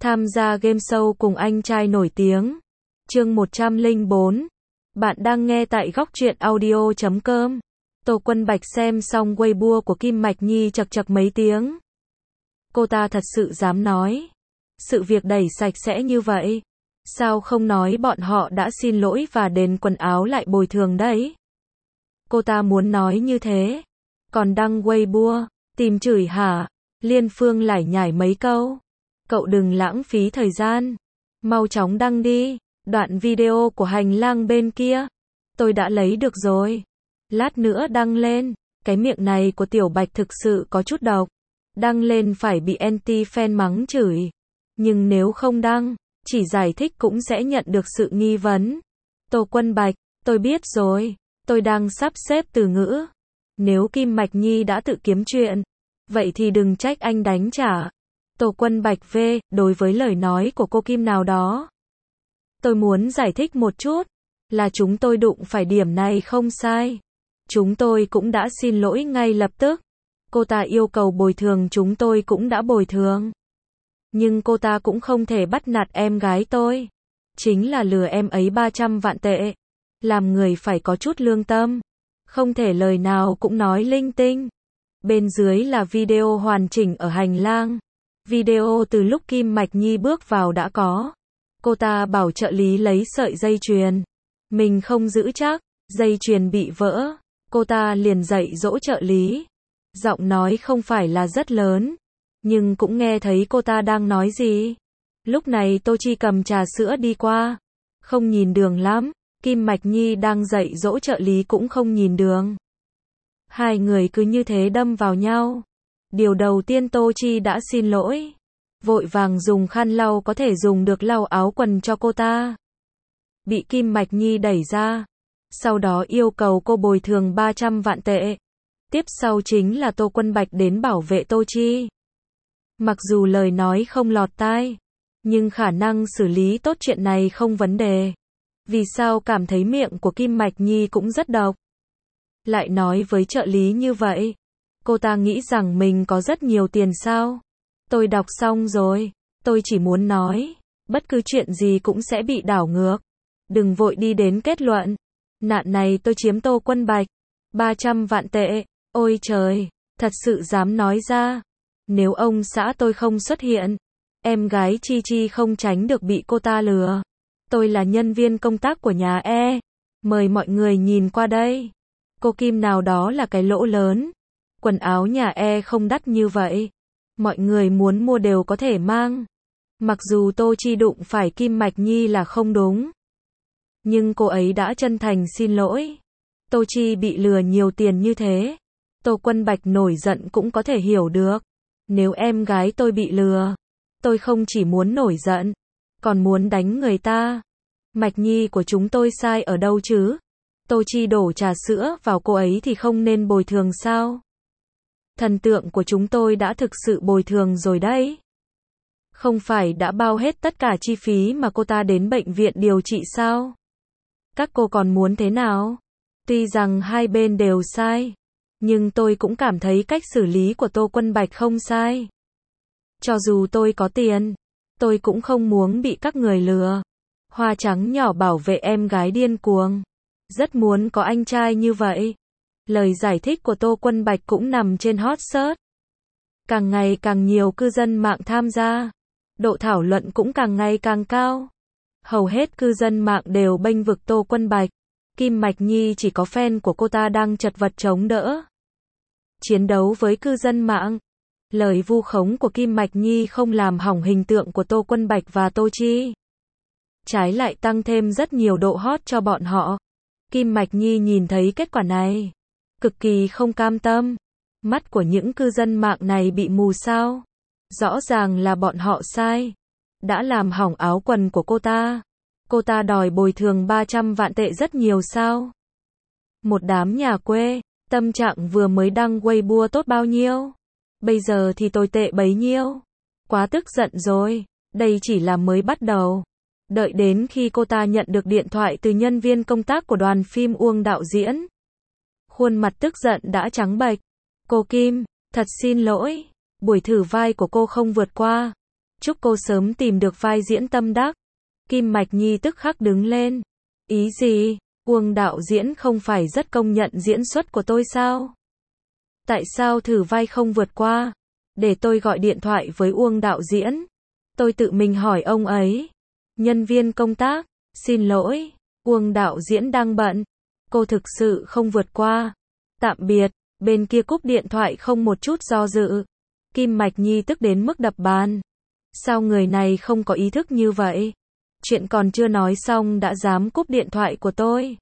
Tham gia game show cùng anh trai nổi tiếng. Chương 104. Bạn đang nghe tại góc truyện audio.com. Tô Quân Bạch xem xong Weibo của Kim Mạch Nhi chật chật mấy tiếng. Cô ta thật sự dám nói. Sự việc đẩy sạch sẽ như vậy. Sao không nói bọn họ đã xin lỗi và đền quần áo lại bồi thường đấy? Cô ta muốn nói như thế. Còn đăng Weibo, tìm chửi hả? Liên Phương lải nhải mấy câu. Cậu đừng lãng phí thời gian. Mau chóng đăng đi. Đoạn video của hành lang bên kia. Tôi đã lấy được rồi. Lát nữa đăng lên. Cái miệng này của Tiểu Bạch thực sự có chút độc. Đăng lên phải bị anti-fan mắng chửi. Nhưng nếu không đăng, chỉ giải thích cũng sẽ nhận được sự nghi vấn. Tô Quân Bạch, tôi biết rồi. Tôi đang sắp xếp từ ngữ. Nếu Kim Mạch Nhi đã tự kiếm chuyện, vậy thì đừng trách anh đánh trả. Tô Quân Bạch V, đối với lời nói của cô Kim nào đó. Tôi muốn giải thích một chút, là chúng tôi đụng phải điểm này không sai. Chúng tôi cũng đã xin lỗi ngay lập tức. Cô ta yêu cầu bồi thường chúng tôi cũng đã bồi thường. Nhưng cô ta cũng không thể bắt nạt em gái tôi. Chính là lừa em ấy 300 vạn tệ. Làm người phải có chút lương tâm. Không thể lời nào cũng nói linh tinh. Bên dưới là video hoàn chỉnh ở hành lang. Video từ lúc Kim Mạch Nhi bước vào đã có. Cô ta bảo trợ lý lấy sợi dây chuyền. Mình không giữ chắc, dây chuyền bị vỡ. Cô ta liền dạy dỗ trợ lý. Giọng nói không phải là rất lớn, nhưng cũng nghe thấy cô ta đang nói gì. Lúc này Tô Chi cầm trà sữa đi qua. Không nhìn đường lắm. Kim Mạch Nhi đang dạy dỗ trợ lý cũng không nhìn đường. Hai người cứ như thế đâm vào nhau. Điều đầu tiên Tô Chi đã xin lỗi. Vội vàng dùng khăn lau có thể dùng được lau áo quần cho cô ta. Bị Kim Mạch Nhi đẩy ra. Sau đó yêu cầu cô bồi thường 300 vạn tệ. Tiếp sau chính là Tô Quân Bạch đến bảo vệ Tô Chi. Mặc dù lời nói không lọt tai, nhưng khả năng xử lý tốt chuyện này không vấn đề. Vì sao cảm thấy miệng của Kim Mạch Nhi cũng rất độc? Lại nói với trợ lý như vậy. Cô ta nghĩ rằng mình có rất nhiều tiền sao? Tôi đọc xong rồi. Tôi chỉ muốn nói. Bất cứ chuyện gì cũng sẽ bị đảo ngược. Đừng vội đi đến kết luận. Nạn này tôi chiếm Tô Quân Bạch. 300 vạn tệ. Ôi trời. Thật sự dám nói ra. Nếu ông xã tôi không xuất hiện. Em gái Chi Chi không tránh được bị cô ta lừa. Tôi là nhân viên công tác của nhà E. Mời mọi người nhìn qua đây. Cô Kim nào đó là cái lỗ lớn. Quần áo nhà E không đắt như vậy. Mọi người muốn mua đều có thể mang. Mặc dù Tô Chi đụng phải Kim Mạch Nhi là không đúng. Nhưng cô ấy đã chân thành xin lỗi. Tô Chi bị lừa nhiều tiền như thế. Tô Quân Bạch nổi giận cũng có thể hiểu được. Nếu em gái tôi bị lừa, tôi không chỉ muốn nổi giận, còn muốn đánh người ta. Mạch Nhi của chúng tôi sai ở đâu chứ? Tô Chi đổ trà sữa vào cô ấy thì không nên bồi thường sao? Thần tượng của chúng tôi đã thực sự bồi thường rồi đấy. Không phải đã bao hết tất cả chi phí mà cô ta đến bệnh viện điều trị sao? Các cô còn muốn thế nào? Tuy rằng hai bên đều sai, nhưng tôi cũng cảm thấy cách xử lý của Tô Quân Bạch không sai. Cho dù tôi có tiền, tôi cũng không muốn bị các người lừa. Hoa trắng nhỏ bảo vệ em gái điên cuồng. Rất muốn có anh trai như vậy. Lời giải thích của Tô Quân Bạch cũng nằm trên hot search. Càng ngày càng nhiều cư dân mạng tham gia. Độ thảo luận cũng càng ngày càng cao. Hầu hết cư dân mạng đều bênh vực Tô Quân Bạch. Kim Mạch Nhi chỉ có fan của cô ta đang chật vật chống đỡ. Chiến đấu với cư dân mạng. Lời vu khống của Kim Mạch Nhi không làm hỏng hình tượng của Tô Quân Bạch và Tô Chi. Trái lại tăng thêm rất nhiều độ hot cho bọn họ. Kim Mạch Nhi nhìn thấy kết quả này. Cực kỳ không cam tâm. Mắt của những cư dân mạng này bị mù sao? Rõ ràng là bọn họ sai. Đã làm hỏng áo quần của cô ta. Cô ta đòi bồi thường 300 vạn tệ rất nhiều sao? Một đám nhà quê. Tâm trạng vừa mới đăng Weibo tốt bao nhiêu? Bây giờ thì tồi tệ bấy nhiêu? Quá tức giận rồi. Đây chỉ là mới bắt đầu. Đợi đến khi cô ta nhận được điện thoại từ nhân viên công tác của đoàn phim Uông đạo diễn. Khuôn mặt tức giận đã trắng bệch. Cô Kim, thật xin lỗi. Buổi thử vai của cô không vượt qua. Chúc cô sớm tìm được vai diễn tâm đắc. Kim Mạch Nhi tức khắc đứng lên. Ý gì? Uông đạo diễn không phải rất công nhận diễn xuất của tôi sao? Tại sao thử vai không vượt qua? Để tôi gọi điện thoại với Uông đạo diễn. Tôi tự mình hỏi ông ấy. Nhân viên công tác, xin lỗi, Uông đạo diễn đang bận. Cô thực sự không vượt qua. Tạm biệt, bên kia cúp điện thoại không một chút do dự. Kim Mạch Nhi tức đến mức đập bàn. Sao người này không có ý thức như vậy? Chuyện còn chưa nói xong đã dám cúp điện thoại của tôi.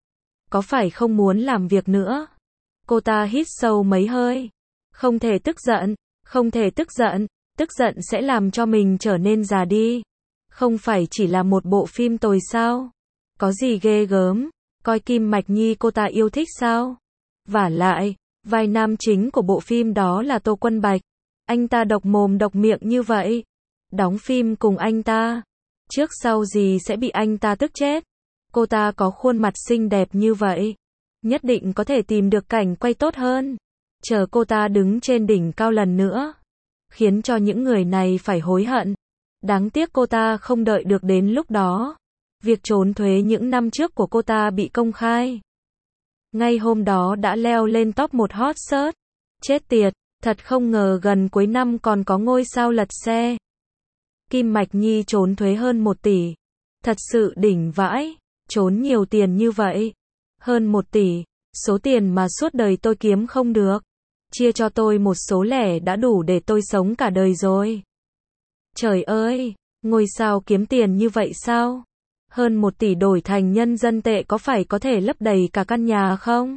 Có phải không muốn làm việc nữa? Cô ta hít sâu mấy hơi. Không thể tức giận, không thể tức giận, tức giận sẽ làm cho mình trở nên già đi. Không phải chỉ là một bộ phim tồi sao? Có gì ghê gớm, coi Kim Mạch Nhi cô ta yêu thích sao? Vả lại, vai nam chính của bộ phim đó là Tô Quân Bạch. Anh ta độc mồm độc miệng như vậy. Đóng phim cùng anh ta. Trước sau gì sẽ bị anh ta tức chết. Cô ta có khuôn mặt xinh đẹp như vậy. Nhất định có thể tìm được cảnh quay tốt hơn. Chờ cô ta đứng trên đỉnh cao lần nữa. Khiến cho những người này phải hối hận. Đáng tiếc cô ta không đợi được đến lúc đó. Việc trốn thuế những năm trước của cô ta bị công khai. Ngay hôm đó đã leo lên top 1 hot search. Chết tiệt, thật không ngờ gần cuối năm còn có ngôi sao lật xe. Kim Mạch Nhi trốn thuế hơn 1 tỷ. Thật sự đỉnh vãi, trốn nhiều tiền như vậy. Hơn 1 tỷ, số tiền mà suốt đời tôi kiếm không được. Chia cho tôi một số lẻ đã đủ để tôi sống cả đời rồi. Trời ơi, ngôi sao kiếm tiền như vậy sao? Hơn 1 tỷ đổi thành nhân dân tệ có phải có thể lấp đầy cả căn nhà không?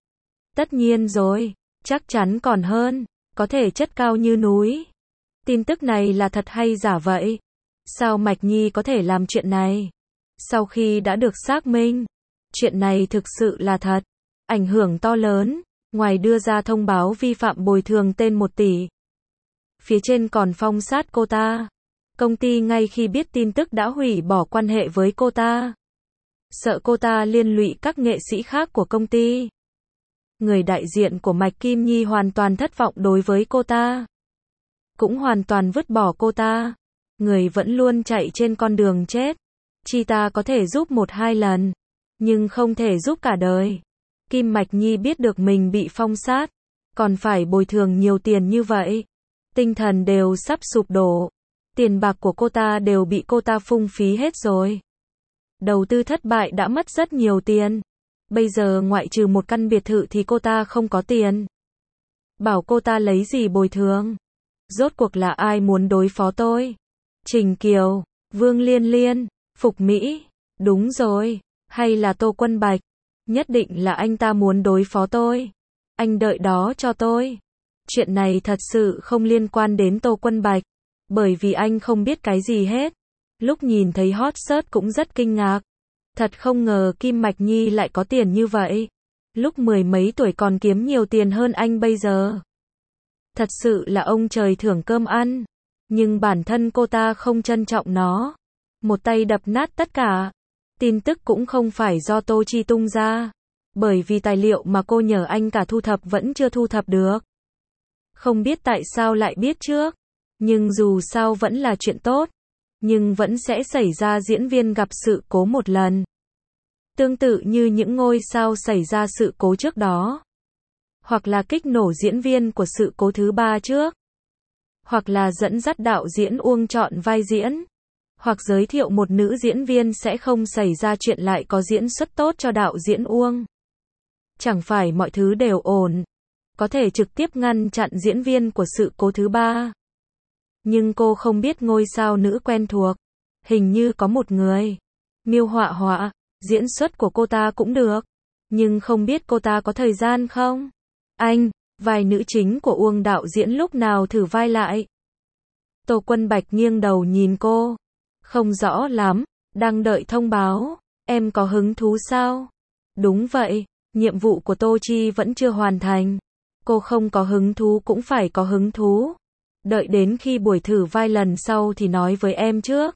Tất nhiên rồi, chắc chắn còn hơn, có thể chất cao như núi. Tin tức này là thật hay giả vậy? Sao Mạch Nhi có thể làm chuyện này? Sau khi đã được xác minh, chuyện này thực sự là thật, ảnh hưởng to lớn, ngoài đưa ra thông báo vi phạm bồi thường tên 1 tỷ. Phía trên còn phong sát cô ta. Công ty ngay khi biết tin tức đã hủy bỏ quan hệ với cô ta. Sợ cô ta liên lụy các nghệ sĩ khác của công ty. Người đại diện của Mạch Kim Nhi hoàn toàn thất vọng đối với cô ta. Cũng hoàn toàn vứt bỏ cô ta. Người vẫn luôn chạy trên con đường chết. Chị ta có thể giúp 1-2 lần, nhưng không thể giúp cả đời. Kim Mạch Nhi biết được mình bị phong sát, còn phải bồi thường nhiều tiền như vậy. Tinh thần đều sắp sụp đổ. Tiền bạc của cô ta đều bị cô ta phung phí hết rồi. Đầu tư thất bại đã mất rất nhiều tiền. Bây giờ ngoại trừ một căn biệt thự thì cô ta không có tiền. Bảo cô ta lấy gì bồi thường? Rốt cuộc là ai muốn đối phó tôi? Trình Kiều, Vương Liên Liên, Phục Mỹ, đúng rồi, hay là Tô Quân Bạch? Nhất định là anh ta muốn đối phó tôi. Anh đợi đó cho tôi. Chuyện này thật sự không liên quan đến Tô Quân Bạch, bởi vì anh không biết cái gì hết. Lúc nhìn thấy hot search cũng rất kinh ngạc. Thật không ngờ Kim Mạch Nhi lại có tiền như vậy. Lúc 10 mấy tuổi còn kiếm nhiều tiền hơn anh bây giờ. Thật sự là ông trời thưởng cơm ăn. Nhưng bản thân cô ta không trân trọng nó. Một tay đập nát tất cả. Tin tức cũng không phải do Tô Chi tung ra. Bởi vì tài liệu mà cô nhờ anh cả thu thập vẫn chưa thu thập được. Không biết tại sao lại biết trước. Nhưng dù sao vẫn là chuyện tốt. Nhưng vẫn sẽ xảy ra diễn viên gặp sự cố một lần. Tương tự như những ngôi sao xảy ra sự cố trước đó. Hoặc là kích nổ diễn viên của sự cố thứ 3 trước. Hoặc là dẫn dắt đạo diễn Uông chọn vai diễn. Hoặc giới thiệu một nữ diễn viên sẽ không xảy ra chuyện lại có diễn xuất tốt cho đạo diễn Uông. Chẳng phải mọi thứ đều ổn. Có thể trực tiếp ngăn chặn diễn viên của sự cố thứ 3. Nhưng cô không biết ngôi sao nữ quen thuộc. Hình như có một người. Miêu Họa Họa, diễn xuất của cô ta cũng được. Nhưng không biết cô ta có thời gian không? Anh, vai nữ chính của Uông đạo diễn lúc nào thử vai lại? Tô Quân Bạch nghiêng đầu nhìn cô. Không rõ lắm, đang đợi thông báo. Em có hứng thú sao? Đúng vậy, nhiệm vụ của Tô Chi vẫn chưa hoàn thành. Cô không có hứng thú cũng phải có hứng thú. Đợi đến khi buổi thử vai lần sau thì nói với em trước.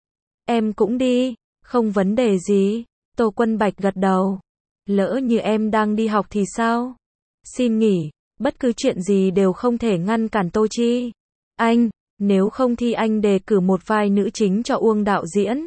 Em cũng đi, không vấn đề gì. Tô Quân Bạch gật đầu. Lỡ như em đang đi học thì sao? Xin nghỉ, bất cứ chuyện gì đều không thể ngăn cản Tô Chi. Anh, Nếu không thì anh đề cử một vai nữ chính cho Uông đạo diễn.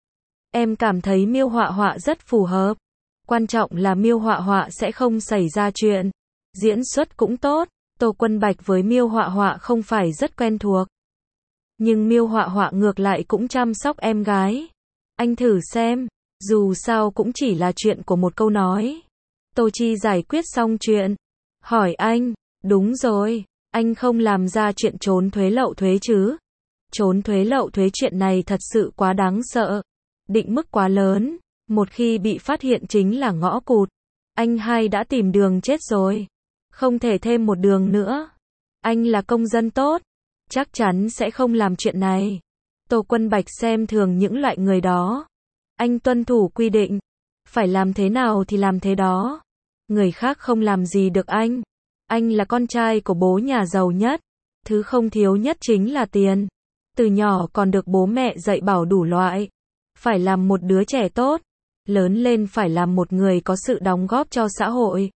Em cảm thấy Miêu Họa Họa rất phù hợp. Quan trọng là Miêu Họa Họa sẽ không xảy ra chuyện. Diễn xuất cũng tốt. Tô Quân Bạch với Miêu Họa Họa không phải rất quen thuộc. Nhưng Miêu Họa Họa ngược lại cũng chăm sóc em gái. Anh thử xem. Dù sao cũng chỉ là chuyện của một câu nói. Tô Chi giải quyết xong chuyện. Hỏi anh. Đúng rồi. Anh không làm ra chuyện trốn thuế lậu thuế chứ? Trốn thuế lậu thuế chuyện này thật sự quá đáng sợ. Định mức quá lớn. Một khi bị phát hiện chính là ngõ cụt. Anh hai đã tìm đường chết rồi. Không thể thêm một đường nữa. Anh là công dân tốt. Chắc chắn sẽ không làm chuyện này. Tô Quân Bạch xem thường những loại người đó. Anh tuân thủ quy định. Phải làm thế nào thì làm thế đó. Người khác không làm gì được anh. Anh là con trai của bố nhà giàu nhất. Thứ không thiếu nhất chính là tiền. Từ nhỏ còn được bố mẹ dạy bảo đủ loại. Phải làm một đứa trẻ tốt. Lớn lên phải làm một người có sự đóng góp cho xã hội.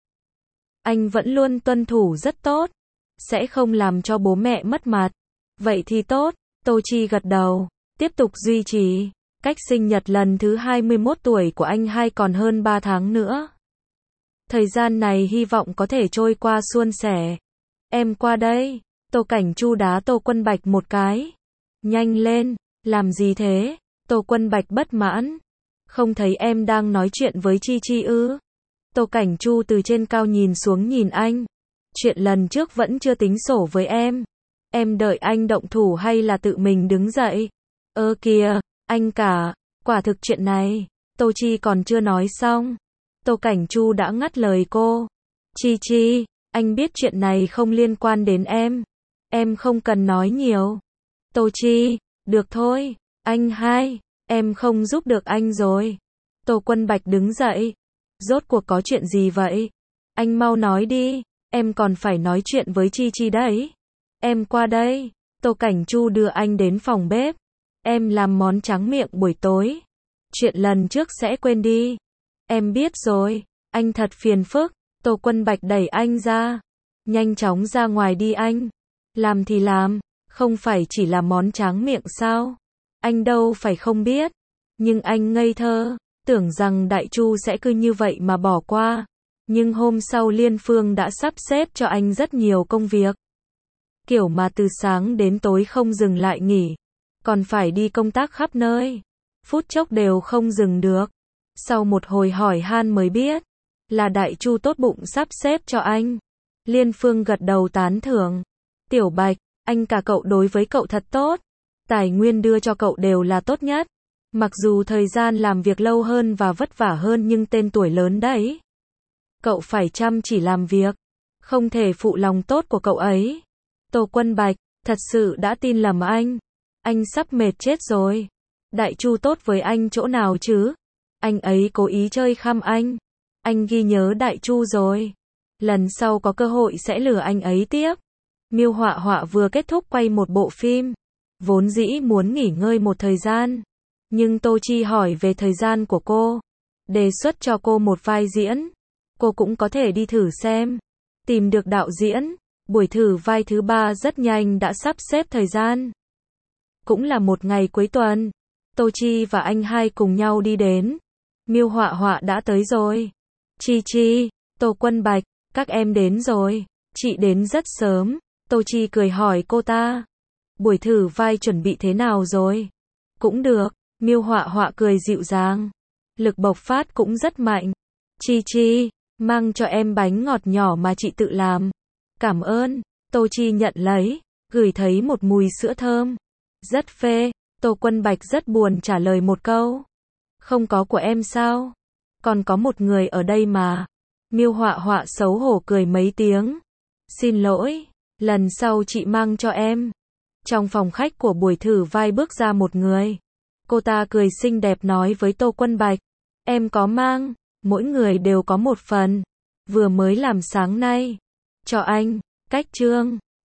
Anh vẫn luôn tuân thủ rất tốt. Sẽ không làm cho bố mẹ mất mặt. Vậy thì tốt. Tô Chi gật đầu. Tiếp tục duy trì. Cách sinh nhật lần thứ 21 tuổi của anh hai còn hơn 3 tháng nữa. Thời gian này hy vọng có thể trôi qua suôn sẻ. Em qua đây. Tô Cảnh Chu đá Tô Quân Bạch một cái. Nhanh lên. Làm gì thế? Tô Quân Bạch bất mãn. Không thấy em đang nói chuyện với Chi Chi ư? Tô Cảnh Chu từ trên cao nhìn xuống nhìn anh. Chuyện lần trước vẫn chưa tính sổ với em. Em đợi anh động thủ hay là tự mình đứng dậy? Ơ kìa, anh cả, quả thực chuyện này. Tô Chi còn chưa nói xong. Tô Cảnh Chu đã ngắt lời cô. Chi Chi, anh biết chuyện này không liên quan đến em. Em không cần nói nhiều. Tô Chi, được thôi, anh hai, em không giúp được anh rồi. Tô Quân Bạch đứng dậy. Rốt cuộc có chuyện gì vậy? Anh mau nói đi, em còn phải nói chuyện với Chi Chi đấy. Em qua đây. Tô Cảnh Chu đưa anh đến phòng bếp. Em làm món tráng miệng buổi tối. Chuyện lần trước sẽ quên đi. Em biết rồi, anh thật phiền phức. Tô Quân Bạch đẩy anh ra. Nhanh chóng ra ngoài đi anh. Làm thì làm, không phải chỉ là món tráng miệng sao? Anh đâu phải không biết. Nhưng anh ngây thơ, tưởng rằng Đại Chu sẽ cứ như vậy mà bỏ qua. Nhưng hôm sau Liên Phương đã sắp xếp cho anh rất nhiều công việc. Kiểu mà từ sáng đến tối không dừng lại nghỉ. Còn phải đi công tác khắp nơi. Phút chốc đều không dừng được. Sau một hồi hỏi han mới biết. Là Đại Chu tốt bụng sắp xếp cho anh. Liên Phương gật đầu tán thưởng. Tiểu Bạch, anh cả cậu đối với cậu thật tốt. Tài nguyên đưa cho cậu đều là tốt nhất. Mặc dù thời gian làm việc lâu hơn và vất vả hơn nhưng tên tuổi lớn đấy. Cậu phải chăm chỉ làm việc. Không thể phụ lòng tốt của cậu ấy. Tô Quân Bạch, thật sự đã tin lầm anh. Anh sắp mệt chết rồi. Đại Chu tốt với anh chỗ nào chứ? Anh ấy cố ý chơi khăm anh. Anh ghi nhớ Đại Chu rồi. Lần sau có cơ hội sẽ lừa anh ấy tiếp. Miêu Họa Họa vừa kết thúc quay một bộ phim. Vốn dĩ muốn nghỉ ngơi một thời gian. Nhưng Tô Chi hỏi về thời gian của cô. Đề xuất cho cô một vai diễn. Cô cũng có thể đi thử xem. Tìm được đạo diễn. Buổi thử vai thứ 3 rất nhanh đã sắp xếp thời gian. Cũng là một ngày cuối tuần. Tô Chi và anh hai cùng nhau đi đến. Miêu Họa Họa đã tới rồi. Chi Chi, Tô Quân Bạch, các em đến rồi. Chị đến rất sớm. Tô Chi cười hỏi cô ta. Buổi thử vai chuẩn bị thế nào rồi? Cũng được. Miêu Họa Họa cười dịu dàng. Lực bộc phát cũng rất mạnh. Chi Chi, mang cho em bánh ngọt nhỏ mà chị tự làm. Cảm ơn. Tô Chi nhận lấy. Gửi thấy một mùi sữa thơm. Rất phê. Tô Quân Bạch rất buồn trả lời một câu. Không có của em sao? Còn có một người ở đây mà. Miêu Họa Họa xấu hổ cười mấy tiếng. Xin lỗi. Lần sau chị mang cho em. Trong phòng khách của buổi thử vai bước ra một người. Cô ta cười xinh đẹp nói với Tô Quân Bạch. Em có mang. Mỗi người đều có một phần. Vừa mới làm sáng nay. Cho anh. Cách trương.